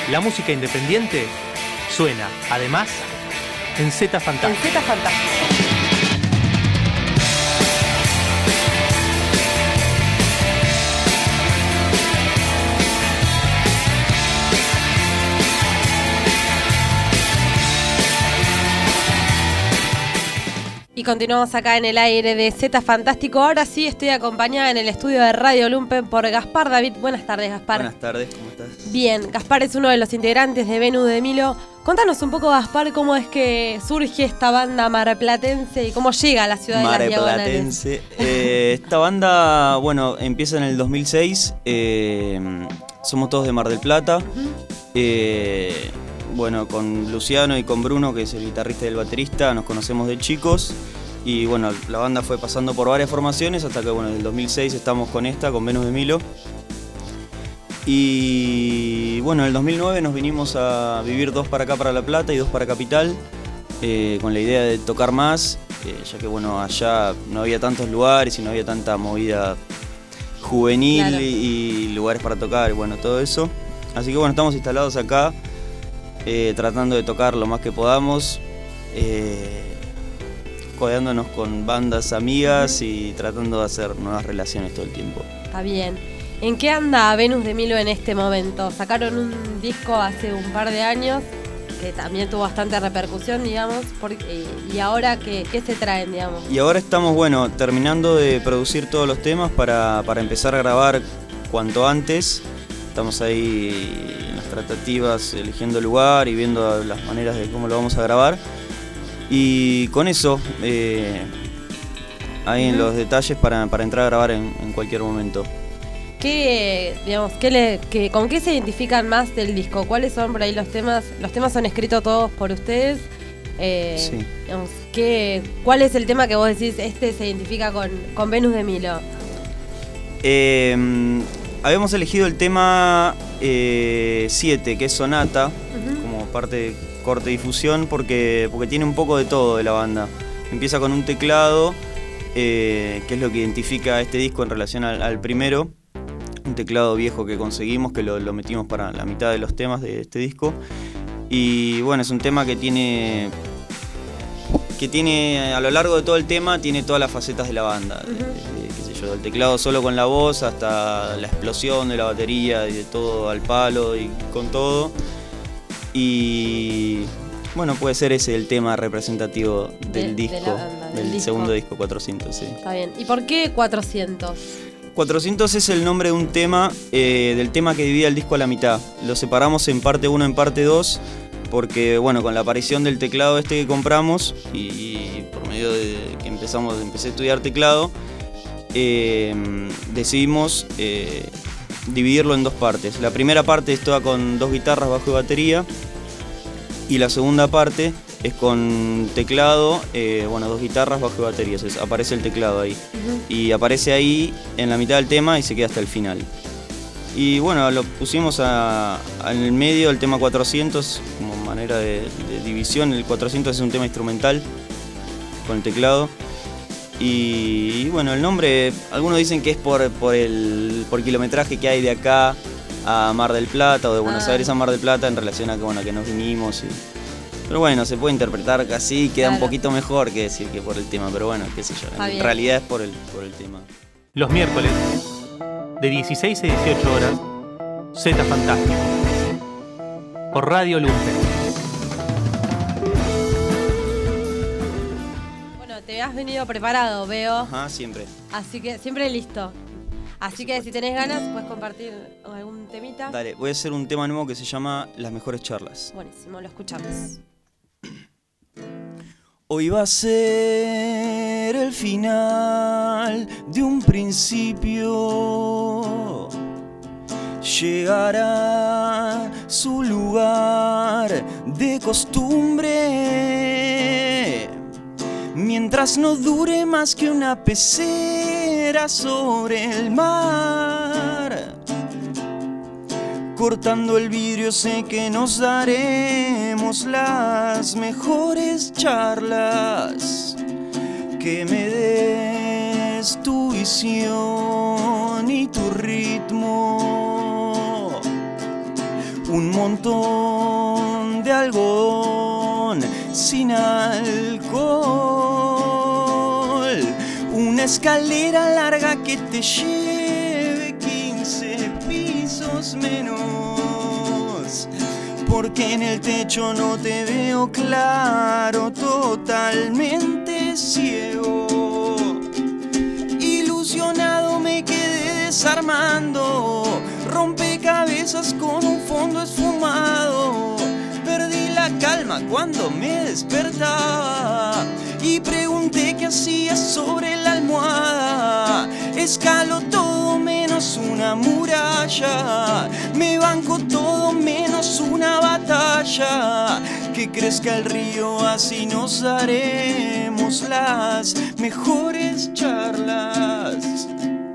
La música independiente suena, además, en Z Fantástico. En Z Fantástico. Y continuamos acá en el aire de Z Fantástico. Ahora sí estoy acompañada en el estudio de Radio Lumpen por Gaspar David. Buenas tardes, Gaspar. Buenas tardes, ¿cómo estás? Bien, Gaspar es uno de los integrantes de Venus de Milo. Contanos un poco, Gaspar, cómo es que surge esta banda marplatense y cómo llega a la ciudad de las Diagonales. Esta banda, bueno, empieza en el 2006. Somos todos de Mar del Plata. Bueno, con Luciano y con Bruno, que es el guitarrista y el baterista, nos conocemos de chicos. Y bueno, la banda fue pasando por varias formaciones hasta que, bueno, en el 2006 estamos con Venus de Milo. Y bueno, en el 2009 nos vinimos a vivir 2 para acá, para La Plata, y 2 para Capital, con la idea de tocar más, ya que, bueno, allá no había tantos lugares y no había tanta movida juvenil, claro, y lugares para tocar, y bueno, todo eso. Así que, bueno, estamos instalados acá, tratando de tocar lo más que podamos, codeándonos con bandas amigas y tratando de hacer nuevas relaciones todo el tiempo. Está bien. ¿En qué anda Venus de Milo en este momento? Sacaron un disco hace un par de años que también tuvo bastante repercusión, digamos, y ahora ¿qué se traen, digamos? Y ahora estamos, bueno, terminando de producir todos los temas para empezar a grabar cuanto antes. Estamos ahí en las tratativas, eligiendo el lugar y viendo las maneras de cómo lo vamos a grabar. Y con eso, ahí en los detalles para entrar a grabar en cualquier momento. ¿Con qué se identifican más del disco? ¿Cuáles son por ahí los temas? Los temas son escritos todos por ustedes. Sí. Digamos, ¿cuál es el tema que vos decís, este se identifica con Venus de Milo? Habíamos elegido el tema 7, que es Sonata, como parte de corte difusión, porque tiene un poco de todo de la banda. Empieza con un teclado, que es lo que identifica este disco en relación al primero. Un teclado viejo que conseguimos, que lo metimos para la mitad de los temas de este disco. Y bueno, es un tema que tiene a lo largo de todo el tema, tiene todas las facetas de la banda. Del teclado solo con la voz hasta la explosión de la batería y de todo al palo y con todo. Y bueno, puede ser ese el tema representativo del disco, de la banda, del segundo disco, 400, sí. Está bien. ¿Y por qué 400? 400 es el nombre de un tema, del tema que divide el disco a la mitad. Lo separamos en parte 1, en parte 2, porque bueno, con la aparición del teclado que compramos y por medio de que empecé a estudiar teclado, decidimos dividirlo en 2 partes. La primera parte es toda con 2 guitarras, bajo y batería, y la segunda parte es con teclado, 2 guitarras, bajo y batería. Entonces, aparece el teclado ahí. Y aparece ahí en la mitad del tema y se queda hasta el final. Y bueno, lo pusimos en el medio del tema 400 como manera de división. El 400 es un tema instrumental con el teclado. Y bueno, el nombre, algunos dicen que es por kilometraje que hay de acá a Mar del Plata, o de Buenos Aires a Mar del Plata, en relación a que nos vinimos. Pero bueno, se puede interpretar así, queda un poquito mejor que decir que por el tema, pero bueno, qué sé yo, en realidad es por el tema. Los miércoles, de 16 a 18 horas, Z Fantástico, por Radio Lumpen. Bueno, te has venido preparado, veo. Ajá, siempre. Así que siempre listo. Así que si tenés ganas, puedes compartir algún temita. Dale, voy a hacer un tema nuevo que se llama Las Mejores Charlas. Buenísimo, lo escuchamos. Hoy va a ser el final de un principio. Llegará su lugar de costumbre, mientras no dure más que una pecera sobre el mar. Cortando el vidrio sé que nos daremos las mejores charlas. Que me des tu visión y tu ritmo. un montón de algodón sin alcohol, una escalera larga que te lleve 15 pisos menos, porque en el techo no te veo claro, totalmente ciego. Ilusionado me quedé desarmando rompecabezas con un fondo esfumado. Perdí la calma cuando me despertaba y pregunté qué hacía sobre la almohada. Escalo todo menos una muralla, me banco todo menos una batalla. Que crezca el río, así nos daremos las mejores charlas.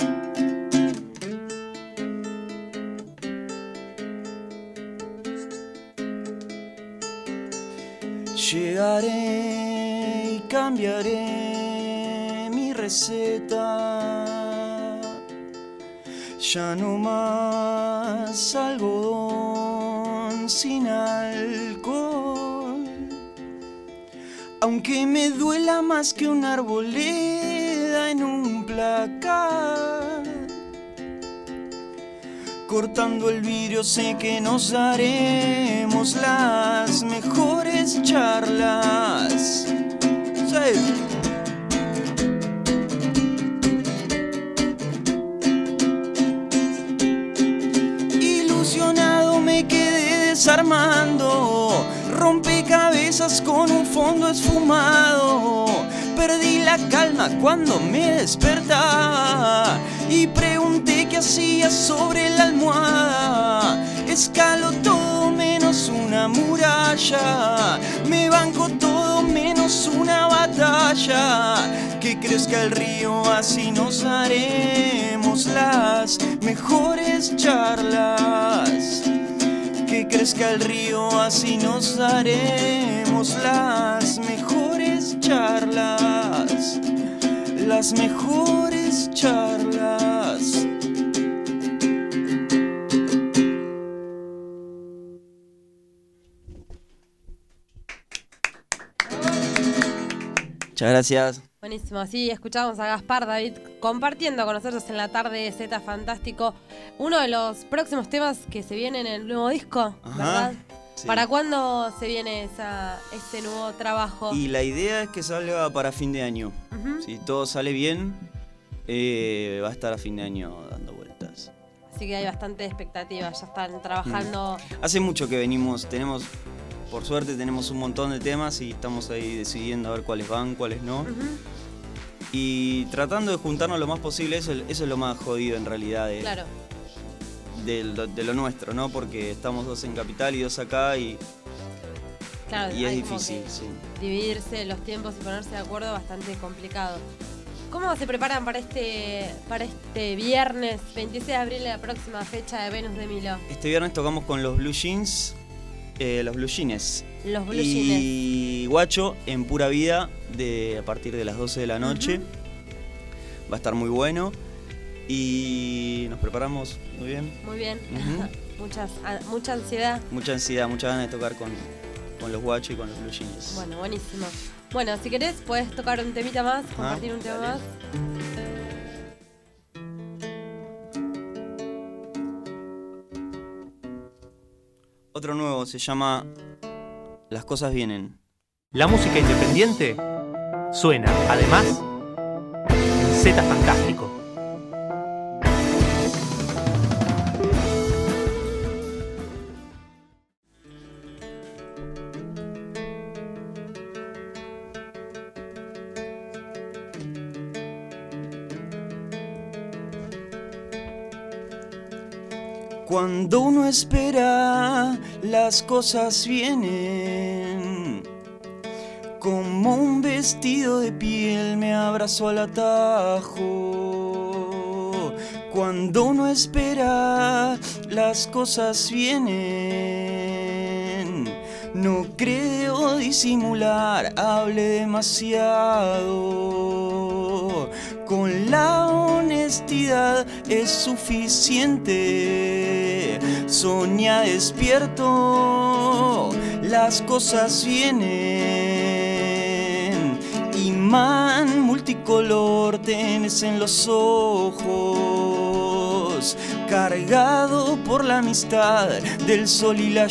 Llegaré y cambiaré mi receta. Ya no más algodón sin alcohol. Aunque me duela más que una arboleda en un placar. Cortando el vidrio sé que nos daremos las mejores charlas. Sí. Ilusionado me quedé desarmando rompecabezas con un fondo esfumado. Perdí la calma cuando me despertaba y pregunté qué hacía sobre la almohada. Escalo todo menos una muralla, me banco todo menos una batalla. Que crezca el río, así nos haremos las mejores charlas. Que crezca el río, así nos daremos las mejores charlas. Las mejores charlas. Muchas gracias. Buenísimo, sí, escuchamos a Gaspar David compartiendo con nosotros en la tarde de Z Fantástico uno de los próximos temas que se viene en el nuevo disco, ¿verdad? Sí. ¿Para cuándo se viene este nuevo trabajo? Y la idea es que salga para fin de año. Si todo sale bien, va a estar a fin de año dando vueltas. Así que hay bastante expectativa, ya están trabajando. Hace mucho que venimos, por suerte tenemos un montón de temas y estamos ahí decidiendo a ver cuáles van, cuáles no. Y tratando de juntarnos lo más posible, eso es lo más jodido en realidad claro. de lo nuestro, ¿no? Porque estamos dos en Capital y dos acá y es difícil. Sí. Dividirse los tiempos y ponerse de acuerdo bastante complicado. ¿Cómo se preparan para este viernes 26 de abril, la próxima fecha de Venus de Milo? Este viernes tocamos con los Blue Jeans. Los Blue Jeans. Los Blue y Guacho en Pura Vida a partir de las 12 de la noche. Va a estar muy bueno. Y nos preparamos muy bien. Muy bien. Mucha ansiedad. Mucha ansiedad, muchas ganas de tocar con los Guacho y con los Blue Jeans. Bueno, buenísimo. Bueno, si querés podés tocar un temita más, compartir un tema más. Otro nuevo se llama Las cosas vienen. La música independiente suena, además, en Z Fantástico. Cuando uno espera, las cosas vienen. Como un vestido de piel me abrazo al atajo. Cuando uno espera, las cosas vienen. No creo disimular, hable demasiado. Con la honestidad honestidad es suficiente. Soñá despierto, las cosas vienen. Imán multicolor tenés en los ojos, cargado por la amistad del sol y la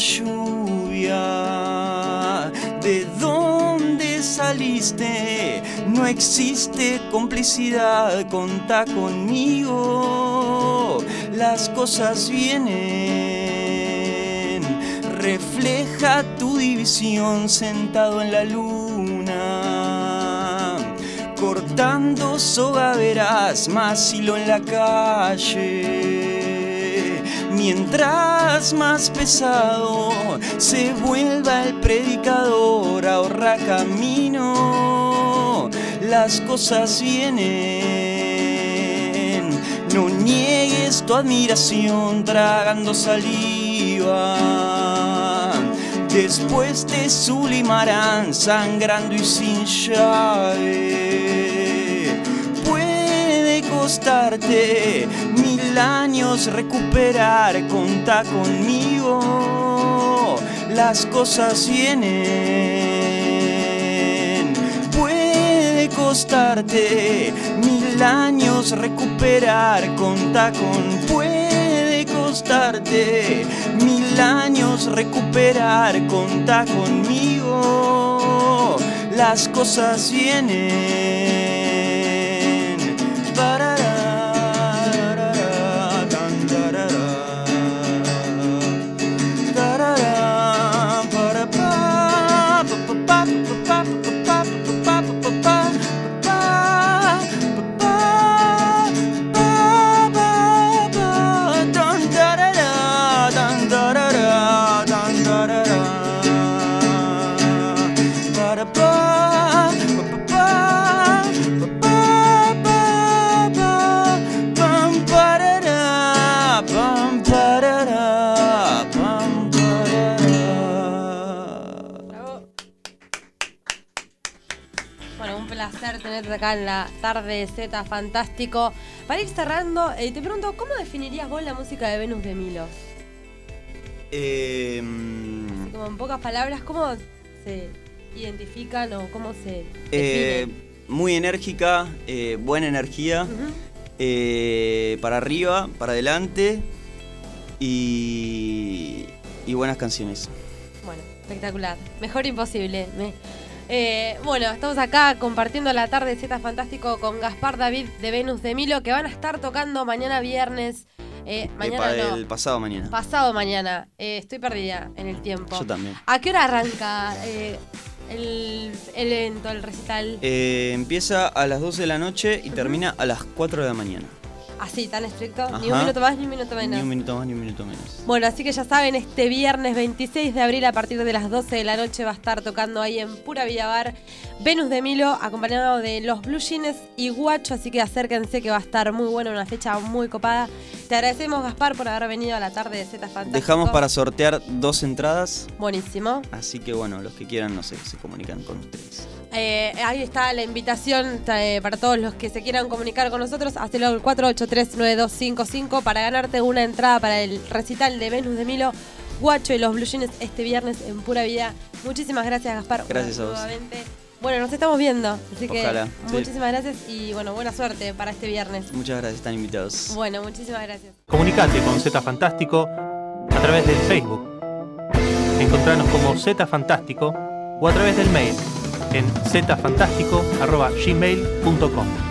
lluvia. ¿De dónde saliste? No existe complicidad, contá conmigo, las cosas vienen. Refleja tu división sentado en la luna, cortando soga verás más hilo en la calle. Mientras más pesado se vuelva el predicador, ahorra camino, las cosas vienen. No niegues tu admiración tragando saliva, después te sublimarán sangrando y sin llave. Puede costarte 1000 años recuperar, contá conmigo, las cosas vienen. Puede costarte 1000 años recuperar, contá con. Puede costarte 1000 años recuperar, contá conmigo, las cosas vienen. Tenerte acá en la tarde de Z Fantástico. Para ir cerrando, te pregunto, ¿cómo definirías vos la música de Venus de Milo? Así como en pocas palabras, ¿cómo se identifican o cómo se definen? Muy enérgica, buena energía, para arriba, para adelante y buenas canciones. Bueno, espectacular. Mejor imposible. Bueno, estamos acá compartiendo la tarde de Z Fantástico con Gaspar David de Venus de Milo, que van a estar tocando mañana viernes. El pasado mañana. Pasado mañana. Estoy perdida en el tiempo. Yo también. ¿A qué hora arranca el evento, el recital? Empieza a las 12 de la noche y termina a las 4 de la mañana. ¿Así, tan estricto? Ajá. Ni un minuto más, ni un minuto menos. Ni un minuto más, ni un minuto menos. Bueno, así que ya saben, este viernes 26 de abril a partir de las 12 de la noche va a estar tocando ahí en Pura Vida Bar Venus de Milo, acompañado de Los Blue Jeans y Guacho, así que acérquense que va a estar muy bueno, una fecha muy copada. Te agradecemos, Gaspar, por haber venido a la tarde de Z Fantástico. Dejamos para sortear 2 entradas. Buenísimo. Así que bueno, los que quieran, no sé, se comunican con ustedes. Ahí está la invitación para todos los que se quieran comunicar con nosotros. Hacelo al 483-9255 para ganarte una entrada para el recital de Venus de Milo, Guacho y Los Blue Jeans este viernes en Pura Vida. Muchísimas gracias, Gaspar. Gracias a vos. Nuevamente. Bueno, nos estamos viendo, así que Ojalá, muchísimas gracias y bueno, buena suerte para este viernes. Muchas gracias, están invitados. Bueno, muchísimas gracias. Comunicate con Z Fantástico a través del Facebook. Encontranos como Z Fantástico o a través del mail en zfantástico@gmail.com.